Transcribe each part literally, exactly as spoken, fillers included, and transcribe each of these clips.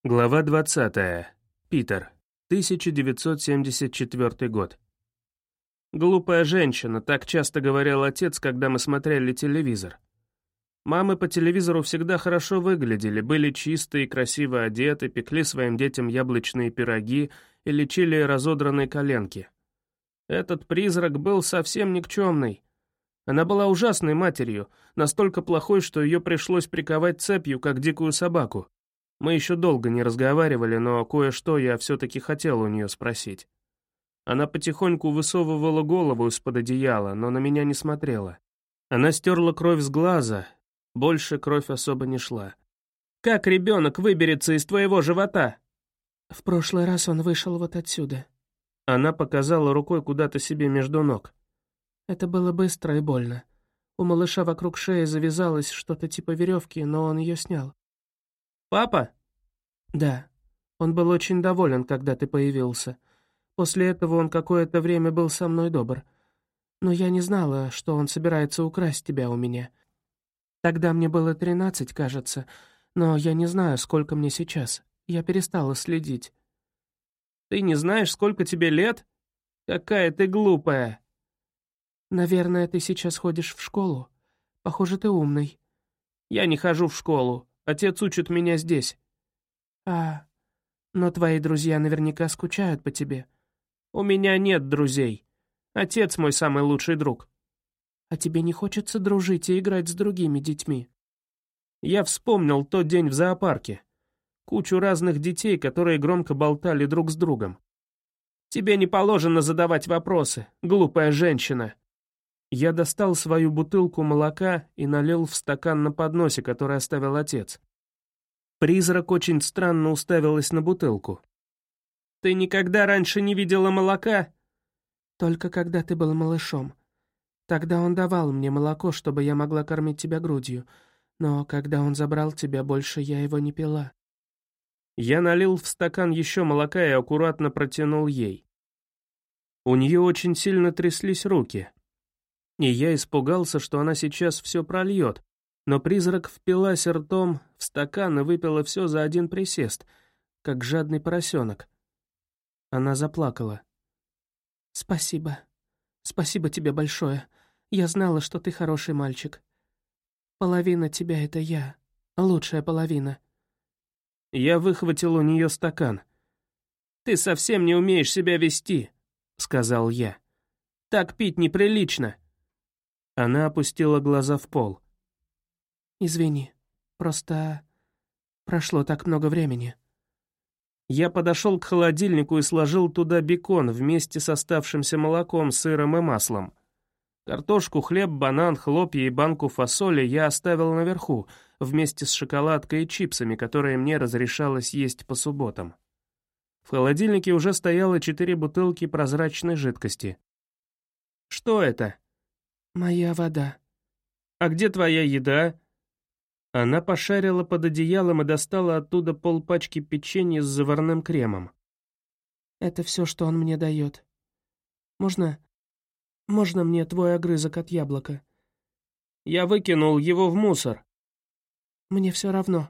Глава двадцатая. Питер. тысяча девятьсот семьдесят четвёртый год. «Глупая женщина», — так часто говорил отец, когда мы смотрели телевизор. Мамы по телевизору всегда хорошо выглядели, были чистые и красиво одеты, пекли своим детям яблочные пироги и лечили разодранные коленки. Этот призрак был совсем никчемный. Она была ужасной матерью, настолько плохой, что ее пришлось приковать цепью, как дикую собаку. Мы еще долго не разговаривали, но кое-что я все-таки хотел у нее спросить. Она потихоньку высовывала голову из-под одеяла, но на меня не смотрела. Она стерла кровь с глаза, больше кровь особо не шла. «Как ребенок выберется из твоего живота?» «В прошлый раз он вышел вот отсюда». Она показала рукой куда-то себе между ног. Это было быстро и больно. У малыша вокруг шеи завязалось что-то типа веревки, но он ее снял. «Папа?» «Да. Он был очень доволен, когда ты появился. После этого он какое-то время был со мной добр. Но я не знала, что он собирается украсть тебя у меня. Тогда мне было тринадцать, кажется, но я не знаю, сколько мне сейчас. Я перестала следить». «Ты не знаешь, сколько тебе лет? Какая ты глупая!» «Наверное, ты сейчас ходишь в школу. Похоже, ты умный». «Я не хожу в школу. Отец учит меня здесь». «А, но твои друзья наверняка скучают по тебе». «У меня нет друзей. Отец мой самый лучший друг». «А тебе не хочется дружить и играть с другими детьми?» Я вспомнил тот день в зоопарке. Кучу разных детей, которые громко болтали друг с другом. «Тебе не положено задавать вопросы, глупая женщина». Я достал свою бутылку молока и налил в стакан на подносе, который оставил отец. Призрак очень странно уставилась на бутылку. «Ты никогда раньше не видела молока?» «Только когда ты был малышом. Тогда он давал мне молоко, чтобы я могла кормить тебя грудью, но когда он забрал тебя, больше я его не пила». Я налил в стакан еще молока и аккуратно протянул ей. У нее очень сильно тряслись руки, и я испугался, что она сейчас все прольет, но призрак впилась ртом в стакан и выпила все за один присест, как жадный поросенок. Она заплакала. «Спасибо. Спасибо тебе большое. Я знала, что ты хороший мальчик. Половина тебя — это я. Лучшая половина». Я выхватил у нее стакан. «Ты совсем не умеешь себя вести», — сказал я. «Так пить неприлично». Она опустила глаза в пол. «Извини, просто прошло так много времени». Я подошел к холодильнику и сложил туда бекон вместе с оставшимся молоком, сыром и маслом. Картошку, хлеб, банан, хлопья и банку фасоли я оставил наверху, вместе с шоколадкой и чипсами, которые мне разрешалось есть по субботам. В холодильнике уже стояло четыре бутылки прозрачной жидкости. «Что это?» «Моя вода». «А где твоя еда?» Она пошарила под одеялом и достала оттуда полпачки печенья с заварным кремом. «Это все, что он мне дает. Можно... можно мне твой огрызок от яблока?» «Я выкинул его в мусор». «Мне все равно».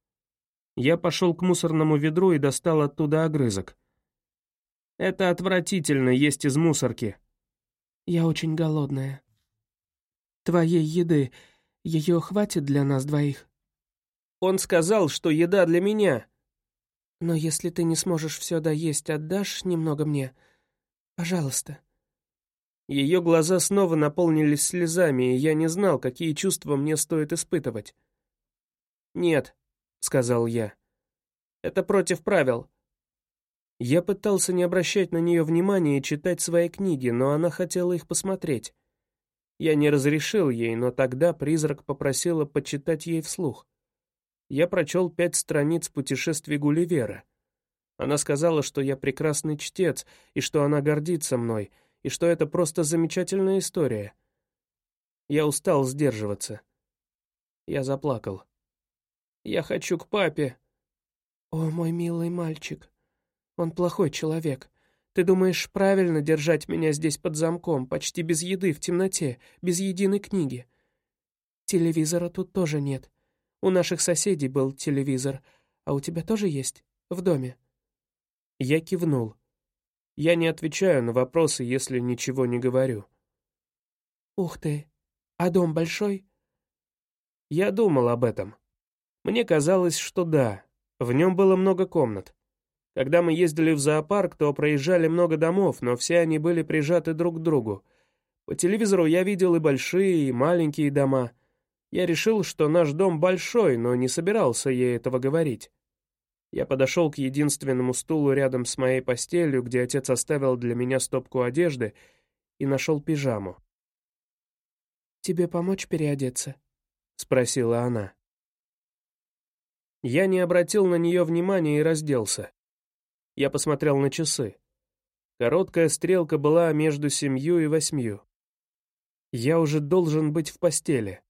Я пошел к мусорному ведру и достал оттуда огрызок. «Это отвратительно есть из мусорки». «Я очень голодная». «Твоей еды, ее хватит для нас двоих?» «Он сказал, что еда для меня». «Но если ты не сможешь все доесть, отдашь немного мне? Пожалуйста». Ее глаза снова наполнились слезами, и я не знал, какие чувства мне стоит испытывать. «Нет», — сказал я. «Это против правил». Я пытался не обращать на нее внимания и читать свои книги, но она хотела их посмотреть. Я не разрешил ей, но тогда призрак попросила почитать ей вслух. Я прочел пять страниц путешествий Гулливера. Она сказала, что я прекрасный чтец, и что она гордится мной, и что это просто замечательная история. Я устал сдерживаться. Я заплакал. «Я хочу к папе». «О, мой милый мальчик, он плохой человек. Ты думаешь, правильно держать меня здесь под замком, почти без еды, в темноте, без единой книги? Телевизора тут тоже нет. У наших соседей был телевизор, А у тебя тоже есть? В доме?» Я кивнул. Я не отвечаю на вопросы, если ничего не говорю. «Ух ты! А дом большой?» Я думал об этом. Мне казалось, что да, в нем было много комнат. Когда мы ездили в зоопарк, то проезжали много домов, но все они были прижаты друг к другу. По телевизору я видел и большие, и маленькие дома. Я решил, что наш дом большой, но не собирался ей этого говорить. Я подошел к единственному стулу рядом с моей постелью, где отец оставил для меня стопку одежды, и нашел пижаму. «Тебе помочь переодеться?» — спросила она. Я не обратил на нее внимания и разделся. Я посмотрел на часы. Короткая стрелка была между семью и восьмью. Я уже должен быть в постели.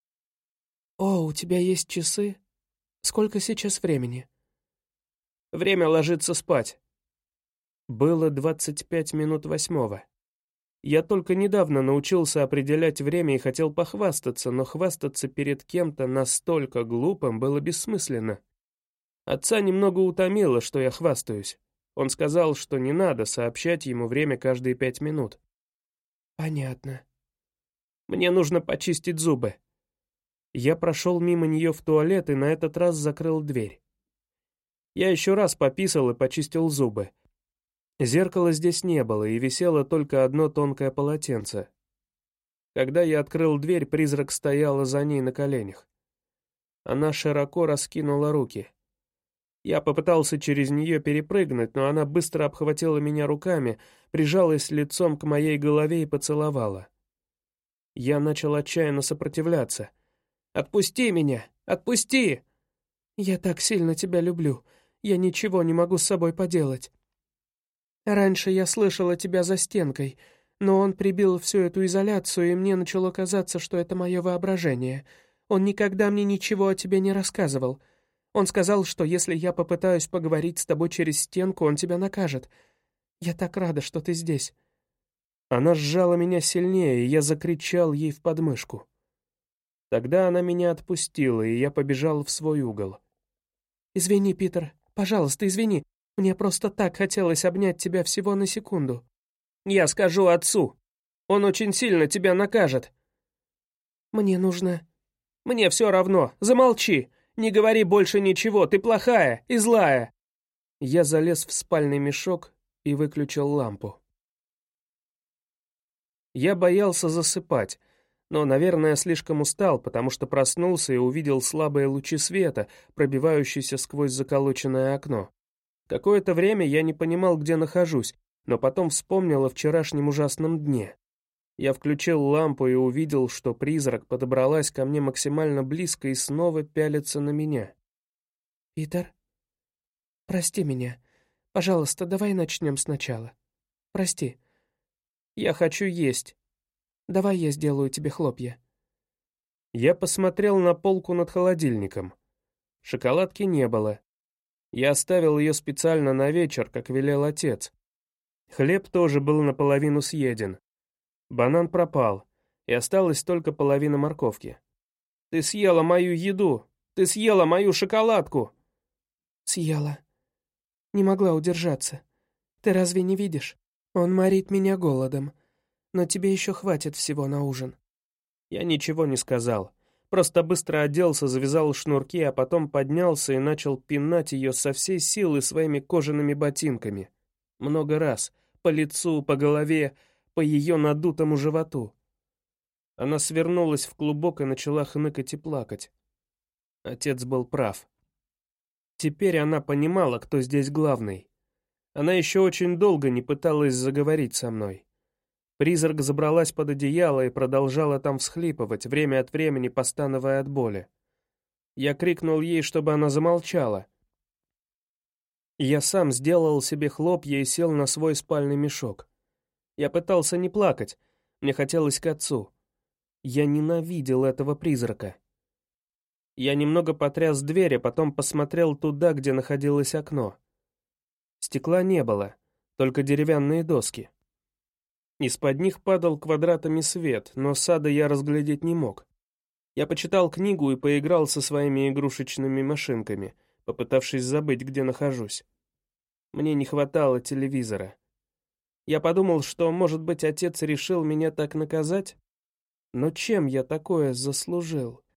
«О, у тебя есть часы? Сколько сейчас времени?» Время ложиться спать. Было двадцать пять минут восьмого. Я только недавно научился определять время и хотел похвастаться, но хвастаться перед кем-то настолько глупым было бессмысленно. Отца немного утомило, что я хвастаюсь. Он сказал, что не надо сообщать ему время каждые пять минут. «Понятно». «Мне нужно почистить зубы». Я прошел мимо нее в туалет и на этот раз закрыл дверь. Я еще раз пописал и почистил зубы. Зеркала здесь не было, и висело только одно тонкое полотенце. Когда я открыл дверь, призрак стояла за ней на коленях. Она широко раскинула руки. Я попытался через нее перепрыгнуть, но она быстро обхватила меня руками, прижалась лицом к моей голове и поцеловала. Я начал отчаянно сопротивляться. «Отпусти меня! Отпусти!» «Я так сильно тебя люблю. Я ничего не могу с собой поделать. Раньше я слышала тебя за стенкой, но он прибил всю эту изоляцию, и мне начало казаться, что это мое воображение. Он никогда мне ничего о тебе не рассказывал. Он сказал, что если я попытаюсь поговорить с тобой через стенку, он тебя накажет. Я так рада, что ты здесь». Она сжала меня сильнее, и я закричал ей в подмышку. Тогда она меня отпустила, и я побежал в свой угол. «Извини, Питер, пожалуйста, извини. Мне просто так хотелось обнять тебя всего на секунду». «Я скажу отцу. Он очень сильно тебя накажет». «Мне нужно...» «Мне все равно. Замолчи. Не говори больше ничего. Ты плохая и злая». Я залез в спальный мешок и выключил лампу. Я боялся засыпать, но, наверное, слишком устал, потому что проснулся и увидел слабые лучи света, пробивающиеся сквозь заколоченное окно. Какое-то время я не понимал, где нахожусь, но потом вспомнил о вчерашнем ужасном дне. Я включил лампу и увидел, что призрак подобралась ко мне максимально близко и снова пялится на меня. «Питер, прости меня. Пожалуйста, давай начнем сначала. Прости. Я хочу есть. Давай я сделаю тебе хлопья». Я посмотрел на полку над холодильником. Шоколадки не было. Я оставил ее специально на вечер, как велел отец. Хлеб тоже был наполовину съеден. Банан пропал, и осталась только половина морковки. «Ты съела мою еду! Ты съела мою шоколадку!» «Съела. Не могла удержаться. Ты разве не видишь? Он морит меня голодом. Но тебе еще хватит всего на ужин». Я ничего не сказал. Просто быстро оделся, завязал шнурки, а потом поднялся и начал пинать ее со всей силы своими кожаными ботинками. Много раз. По лицу, по голове, по ее надутому животу. Она свернулась в клубок и начала хныкать и плакать. Отец был прав. Теперь она понимала, кто здесь главный. Она еще очень долго не пыталась заговорить со мной. Призрак забралась под одеяло и продолжала там всхлипывать, время от времени постановая от боли. Я крикнул ей, чтобы она замолчала. Я сам сделал себе хлопья и сел на свой спальный мешок. Я пытался не плакать, мне хотелось к отцу. Я ненавидел этого призрака. Я немного потряс дверь, а потом посмотрел туда, где находилось окно. Стекла не было, только деревянные доски. Из-под них падал квадратами свет, но сада я разглядеть не мог. Я почитал книгу и поиграл со своими игрушечными машинками, попытавшись забыть, где нахожусь. Мне не хватало телевизора. Я подумал, что, может быть, отец решил меня так наказать? Но чем я такое заслужил?